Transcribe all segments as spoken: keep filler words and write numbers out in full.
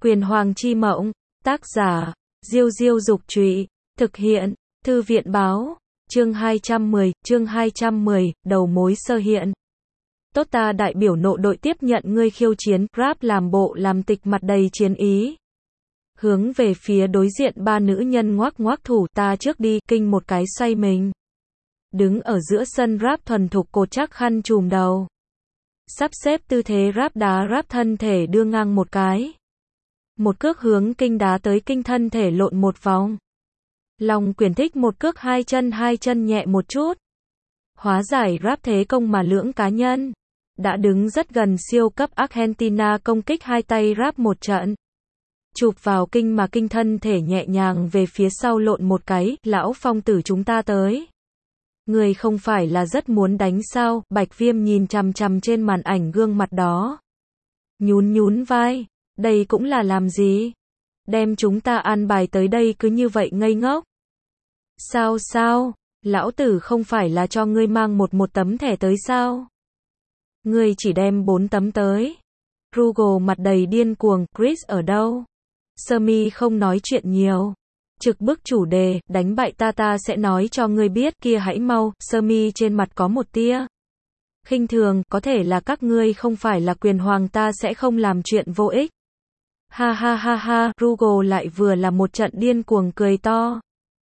Quyền Hoàng chi mộng, tác giả, Diêu Diêu Dục Trụy, thực hiện, Thư viện Báo, chương hai trăm mười, chương hai trăm mười, đầu mối sơ hiện. Tốt, ta đại biểu nộ đội tiếp nhận ngươi khiêu chiến, Rap làm bộ làm tịch mặt đầy chiến ý. Hướng về phía đối diện ba nữ nhân ngoác ngoác thủ, ta trước đi, kinh một cái xoay mình. Đứng ở giữa sân Rap thuần thục cột chắc khăn trùm đầu. Sắp xếp tư thế Rap đá Rap thân thể đưa ngang một cái. Một cước hướng kinh đá tới kinh thân thể lộn một vòng. Lòng quyền thích một cước hai chân hai chân nhẹ một chút. Hóa giải Rap thế công mà lưỡng cá nhân. Đã đứng rất gần siêu cấp Argentina công kích hai tay Rap một trận. Chụp vào kinh mà kinh thân thể nhẹ nhàng về phía sau lộn một cái, lão phong tử chúng ta tới. Người không phải là rất muốn đánh sao, Bạch Viêm nhìn chằm chằm trên màn ảnh gương mặt đó. Nhún nhún vai, đây cũng là làm gì? Đem chúng ta an bài tới đây cứ như vậy ngây ngốc. Sao sao, lão tử không phải là cho ngươi mang một một tấm thẻ tới sao? Ngươi chỉ đem bốn tấm tới. Rugal mặt đầy điên cuồng, Chris ở đâu? Sơ-mi không nói chuyện nhiều. Trực bức chủ đề, đánh bại ta ta sẽ nói cho ngươi biết, kia hãy mau, Sơ-mi trên mặt có một tia khinh thường, có thể là các ngươi không phải là quyền hoàng ta sẽ không làm chuyện vô ích. Ha ha ha ha, Rugal lại vừa là một trận điên cuồng cười to.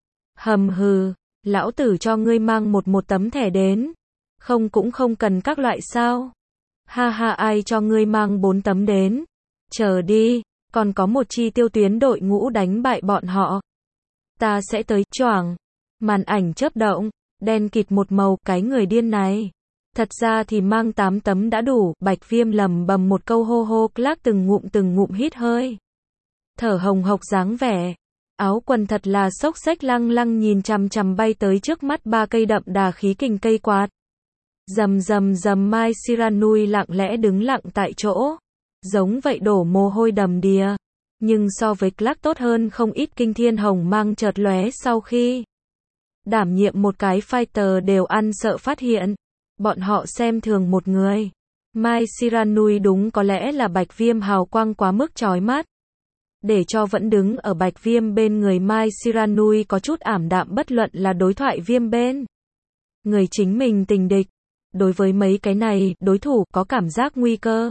Hầm hừ, lão tử cho ngươi mang một một tấm thẻ đến. Không cũng không cần các loại sao. Ha ha, ai cho ngươi mang bốn tấm đến. Chờ đi, còn có một chi tiêu tuyến đội ngũ đánh bại bọn họ. Ta sẽ tới, choảng. Màn ảnh chớp động, đen kịt một màu, cái người điên này. Thật ra thì mang tám tấm đã đủ, Bạch Viêm lầm bầm một câu hô hô, Clark từng ngụm từng ngụm hít hơi. Thở hồng hộc dáng vẻ. Áo quần thật là xốc xếch lăng lăng nhìn chằm chằm bay tới trước mắt ba cây đậm đà khí kình cây quạt. Rầm rầm rầm, Mai Siranui lặng lẽ đứng lặng tại chỗ. Giống vậy đổ mồ hôi đầm đìa. Nhưng so với Clark tốt hơn không ít, kinh thiên hồng mang chợt lóe sau khi đảm nhiệm một cái fighter đều ăn sợ phát hiện. Bọn họ xem thường một người. Mai Siranui đúng có lẽ là Bạch Viêm hào quang quá mức chói mắt. Để cho vẫn đứng ở Bạch Viêm bên người Mai Siranui có chút ảm đạm, bất luận là đối thoại Viêm bên người chính mình tình địch. Đối với mấy cái này, đối thủ có cảm giác nguy cơ.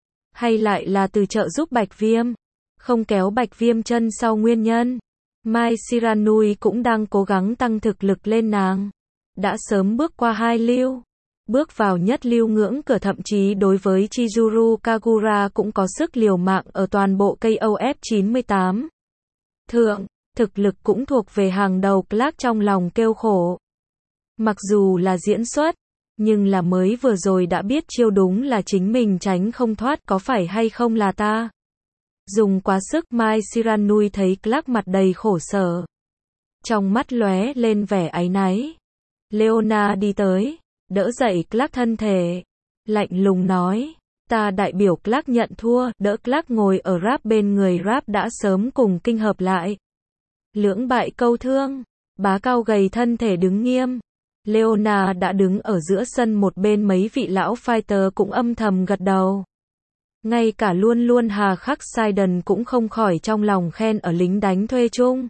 Hay lại là từ trợ giúp Bạch Viêm. Không kéo Bạch Viêm chân sau nguyên nhân. Mai Siranui cũng đang cố gắng tăng thực lực lên nàng. Đã sớm bước qua hai lưu. Bước vào nhất lưu ngưỡng cửa, thậm chí đối với Chizuru Kagura cũng có sức liều mạng ở toàn bộ ca o ép chín mươi tám. Thượng, thực lực cũng thuộc về hàng đầu, Clark trong lòng kêu khổ. Mặc dù là diễn xuất, nhưng là mới vừa rồi đã biết chiêu đúng là chính mình tránh không thoát, có phải hay không là ta dùng quá sức. Mai Siranui thấy Clark mặt đầy khổ sở. Trong mắt lóe lên vẻ áy náy. Leona đi tới, đỡ dậy Clark thân thể. Lạnh lùng nói, ta đại biểu Clark nhận thua, đỡ Clark ngồi ở Rap bên người. Rap đã sớm cùng kinh hợp lại. Lưỡng bại câu thương, bá cao gầy thân thể đứng nghiêm. Leona đã đứng ở giữa sân một bên, mấy vị lão fighter cũng âm thầm gật đầu. Ngay cả luôn luôn hà khắc Sidon cũng không khỏi trong lòng khen ở lính đánh thuê chung.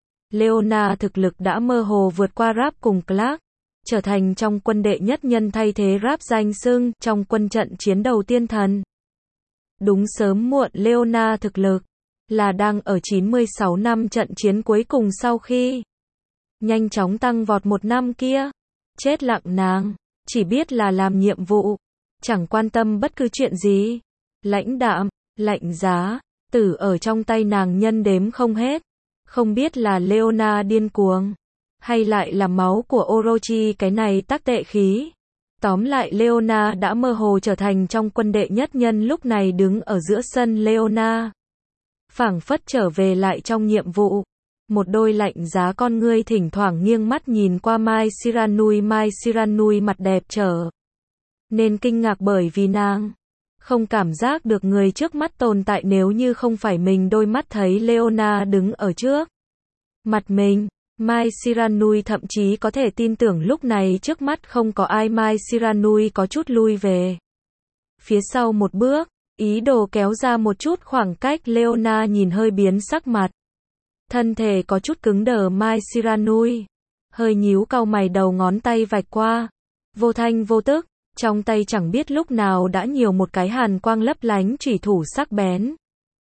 Leona thực lực đã mơ hồ vượt qua Rap cùng Clark, trở thành trong quân đệ nhất nhân, thay thế Rap danh xưng trong quân trận chiến đầu tiên thần. Đúng sớm muộn, Leona thực lực là đang ở chín mươi sáu năm trận chiến cuối cùng sau khi nhanh chóng tăng vọt một năm kia. Chết lặng nàng, chỉ biết là làm nhiệm vụ, chẳng quan tâm bất cứ chuyện gì. Lãnh đạm, lạnh giá, tử ở trong tay nàng nhân đếm không hết. Không biết là Leona điên cuồng, hay lại là máu của Orochi cái này tác tệ khí. Tóm lại Leona đã mơ hồ trở thành trong quân đệ nhất nhân, lúc này đứng ở giữa sân. Leona phảng phất trở về lại trong nhiệm vụ. Một đôi lạnh giá con ngươi thỉnh thoảng nghiêng mắt nhìn qua Mai Siranui. Mai Siranui mặt đẹp trở nên kinh ngạc bởi vì nàng không cảm giác được người trước mắt tồn tại, nếu như không phải mình đôi mắt thấy Leona đứng ở trước mặt mình. Mai Siranui thậm chí có thể tin tưởng lúc này trước mắt không có ai. Mai Siranui có chút lui về phía sau một bước, Ý đồ kéo ra một chút khoảng cách, Leona nhìn hơi biến sắc mặt. Thân thể có chút cứng đờ Mai Shiranui. Hơi nhíu cau mày, đầu ngón tay vạch qua. Vô thanh vô tức, trong tay chẳng biết lúc nào đã nhiều một cái hàn quang lấp lánh chủy thủ sắc bén.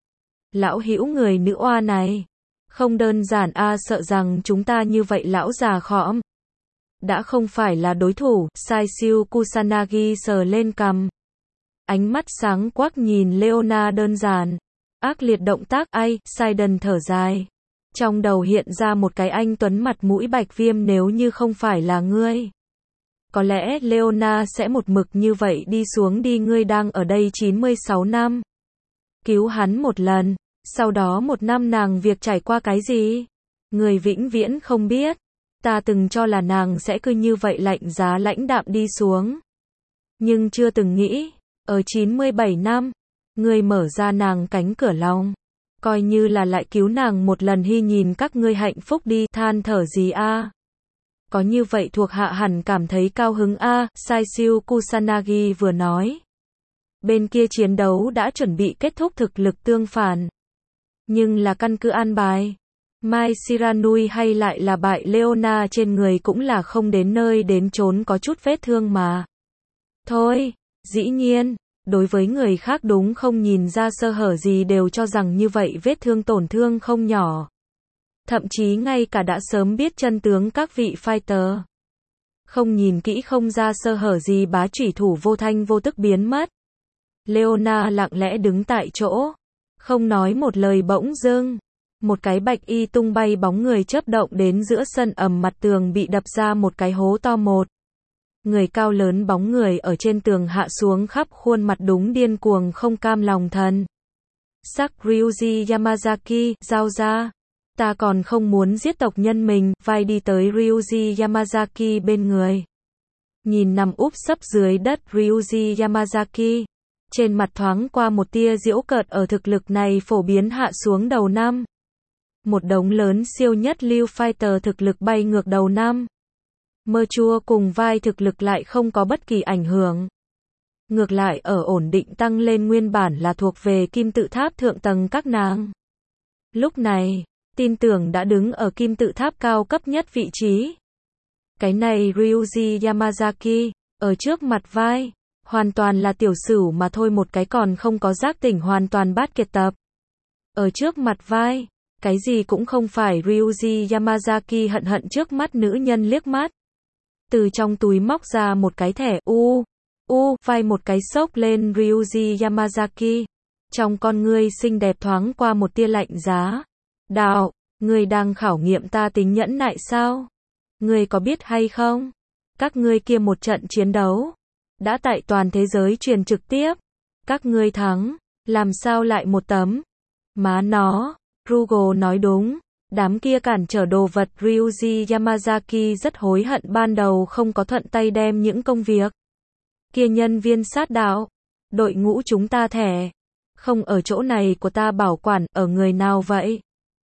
Lão hữu người nữ oa này. Không đơn giản a, sợ rằng chúng ta như vậy lão già khõm. Đã không phải là đối thủ, Saisyu Kusanagi sờ lên cằm. Ánh mắt sáng quắc nhìn Leona đơn giản. Ác liệt động tác, ai, Saiden thở dài. Trong đầu hiện ra một cái anh tuấn mặt mũi bạch viêm, nếu như không phải là ngươi. Có lẽ Leona sẽ một mực như vậy đi xuống đi, ngươi đang ở đây chín mươi sáu năm. Cứu hắn một lần, sau đó một năm nàng việc trải qua cái gì? Người vĩnh viễn không biết. Ta từng cho là nàng sẽ cứ như vậy lạnh giá lãnh đạm đi xuống. Nhưng chưa từng nghĩ, ở chín mươi bảy năm, ngươi mở ra nàng cánh cửa lòng. Coi như là lại cứu nàng một lần, hy nhìn các ngươi hạnh phúc đi, than thở gì a? Có như vậy thuộc hạ hẳn cảm thấy cao hứng a, Saisyu Kusanagi vừa nói. Bên kia chiến đấu đã chuẩn bị kết thúc, thực lực tương phản. Nhưng là căn cứ an bài. Mai Shiranui hay lại là bại Leona trên người cũng là không đến nơi đến chốn, có chút vết thương mà. Thôi, dĩ nhiên, đối với người khác đúng không nhìn ra sơ hở gì đều cho rằng như vậy vết thương tổn thương không nhỏ. Thậm chí ngay cả đã sớm biết chân tướng các vị fighter. Không nhìn kỹ không ra sơ hở gì, bá chủy thủ vô thanh vô tức biến mất. Leona lặng lẽ đứng tại chỗ. Không nói một lời, bỗng dưng. Một cái bạch y tung bay bóng người chớp động đến giữa sân, ầm, mặt tường bị đập ra một cái hố to một. Người cao lớn bóng người ở trên tường hạ xuống, khắp khuôn mặt đúng điên cuồng không cam lòng thần. Sắc Ryuji Yamazaki, giao ra. Ta còn không muốn giết tộc nhân mình, vai đi tới Ryuji Yamazaki bên người. Nhìn nằm úp sấp dưới đất Ryuji Yamazaki. Trên mặt thoáng qua một tia giễu cợt, ở thực lực này phổ biến hạ xuống đầu năm. Một đống lớn siêu nhất lưu fighter thực lực bay ngược đầu năm. Mơ chua cùng vai thực lực lại không có bất kỳ ảnh hưởng. Ngược lại ở ổn định tăng lên, nguyên bản là thuộc về kim tự tháp thượng tầng các nàng. Lúc này, tin tưởng đã đứng ở kim tự tháp cao cấp nhất vị trí. Cái này Ryuji Yamazaki, ở trước mặt vai, hoàn toàn là tiểu sửu mà thôi, một cái còn không có giác tỉnh, hoàn toàn bát kiệt tập. Ở trước mặt vai, cái gì cũng không phải. Ryuji Yamazaki hận hận trước mắt nữ nhân liếc mắt. Từ trong túi móc ra một cái thẻ, u, u, vai một cái xốc lên Ryuji Yamazaki. Trong con ngươi xinh đẹp thoáng qua một tia lạnh giá. Đạo, ngươi đang khảo nghiệm ta tính nhẫn nại sao? Ngươi có biết hay không? Các ngươi kia một trận chiến đấu, đã tại toàn thế giới truyền trực tiếp. Các ngươi thắng, làm sao lại một tấm? Má nó, Rugo nói đúng. Đám kia cản trở đồ vật. Ryuji Yamazaki rất hối hận ban đầu không có thuận tay đem những công việc kia nhân viên sát đạo, đội ngũ chúng ta thẻ, không ở chỗ này của ta bảo quản, ở người nào vậy?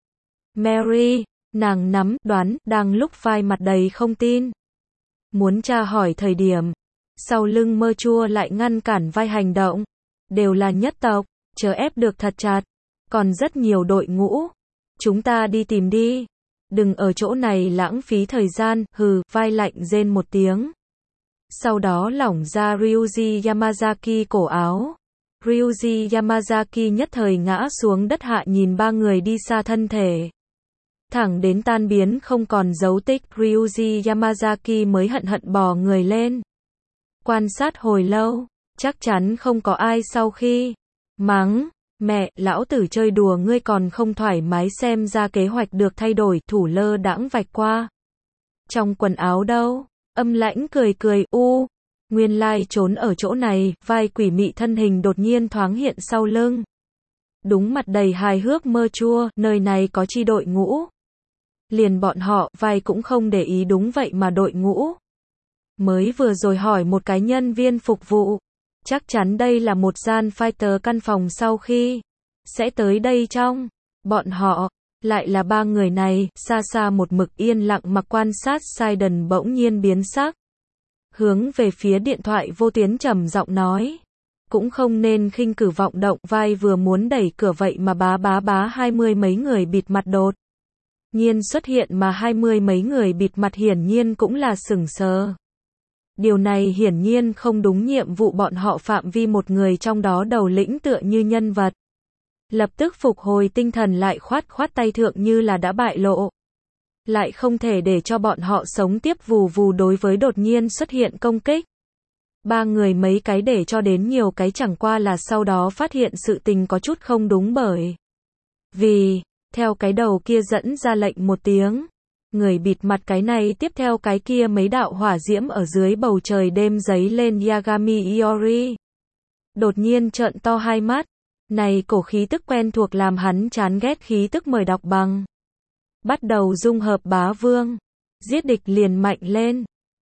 Mary, nàng nắm, đoán, đang lúc vai mặt đầy không tin. Muốn tra hỏi thời điểm, sau lưng mơ chua lại ngăn cản vai hành động. Đều là nhất tộc, chờ ép được thật chặt. Còn rất nhiều đội ngũ. Chúng ta đi tìm đi. Đừng ở chỗ này lãng phí thời gian, hừ, vai lạnh rên một tiếng. Sau đó lỏng ra Ryuji Yamazaki cổ áo. Ryuji Yamazaki nhất thời ngã xuống đất, hạ nhìn ba người đi xa thân thể. Thẳng đến tan biến không còn dấu tích, Ryuji Yamazaki mới hận hận bò người lên. Quan sát hồi lâu, chắc chắn không có ai sau khi mắng. Mẹ, lão tử chơi đùa ngươi còn không thoải mái, xem ra kế hoạch được thay đổi, thủ lơ đãng vạch qua. Trong quần áo đâu? Âm lãnh cười cười, u, nguyên lai trốn ở chỗ này, vai quỷ mị thân hình đột nhiên thoáng hiện sau lưng. Đúng mặt đầy hài hước mơ chua, nơi này có chi đội ngũ. Liền bọn họ, vai cũng không để ý, đúng vậy mà đội ngũ. Mới vừa rồi hỏi một cái nhân viên phục vụ. Chắc chắn đây là một gian fighter căn phòng, sau khi sẽ tới đây trong. Bọn họ, lại là ba người này, xa xa một mực yên lặng mặc quan sát Saiden bỗng nhiên biến sắc. Hướng về phía điện thoại vô tuyến trầm giọng nói. Cũng không nên khinh cử vọng động, vai vừa muốn đẩy cửa vậy mà bá bá bá hai mươi mấy người bịt mặt đột nhiên xuất hiện, mà hai mươi mấy người bịt mặt hiển nhiên cũng là sửng sờ. Điều này hiển nhiên không đúng nhiệm vụ bọn họ phạm vi, một người trong đó đầu lĩnh tựa như nhân vật lập tức phục hồi tinh thần lại, khoát khoát tay thượng như là đã bại lộ. Lại không thể để cho bọn họ sống tiếp, vù vù đối với đột nhiên xuất hiện công kích. Ba người mấy cái để cho đến nhiều cái, chẳng qua là sau đó phát hiện sự tình có chút không đúng, bởi vì theo cái đầu kia dẫn ra lệnh một tiếng, người bịt mặt cái này tiếp theo cái kia mấy đạo hỏa diễm ở dưới bầu trời đêm giấy lên. Yagami Iori đột nhiên trợn to hai mắt, này cổ khí tức quen thuộc làm hắn chán ghét, khí tức mời đọc bằng bắt đầu dung hợp bá vương, giết địch liền mạnh lên.